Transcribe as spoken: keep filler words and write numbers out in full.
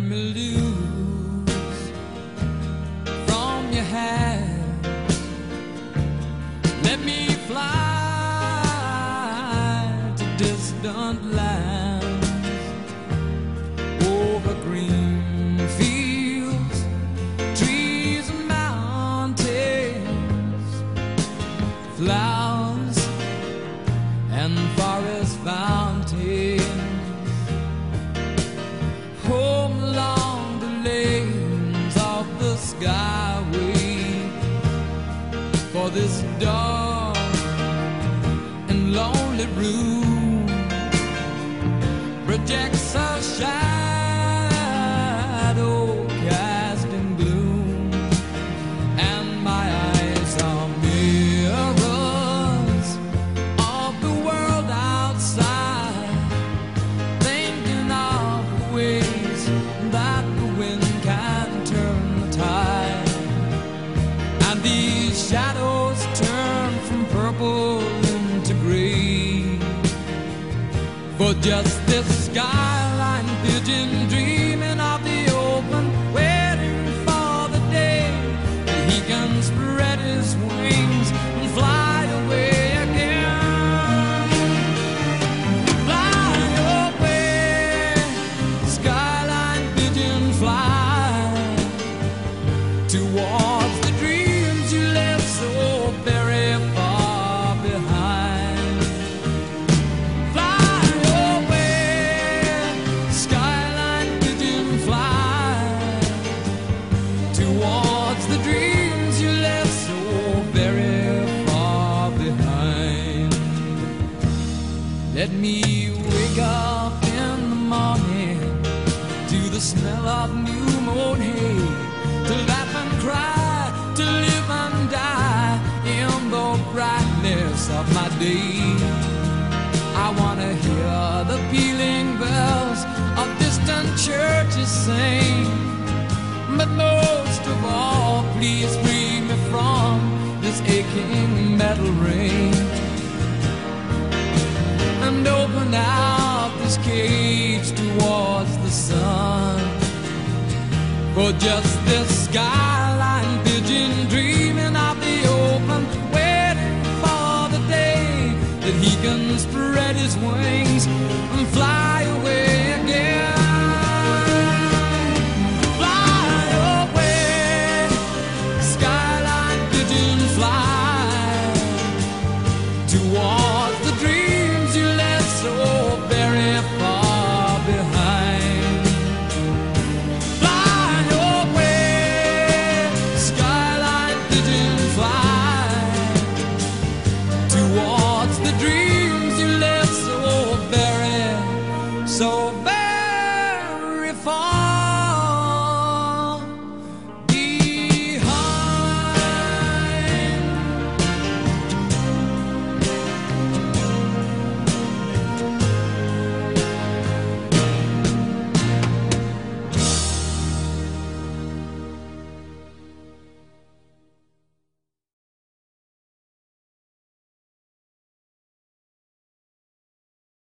me loose from your hand. Let me fly to distant lands, over green fields, trees and mountains, flowers and forest fountains. Home along the lanes of the skyway, for this dark and lonely room projects a shadow cast in gloom, and my eyes are mirrors of the world outside, thinking of the ways that the wind can turn the tide. And these shadows turn from purple into gray, for just this skyline pigeon dreaming of the open, waiting for the day that he can spread his wings and fly away again. Fly away, skyline pigeon, fly towards the dreams you left so very far behind. Fly away, skyline pigeon, fly towards the dreams you left so very far behind. Let me wake up in the morning to the smell of new mown hay, to laugh and cry, to live and die in the brightness of my day. I wanna hear the pealing bells of distant churches sing, but most of all, please free me from this aching metal ring, and open out this cage towards the sun. For just this skyline pigeon dreaming of the open, waiting for the day that he can spread his wings and fly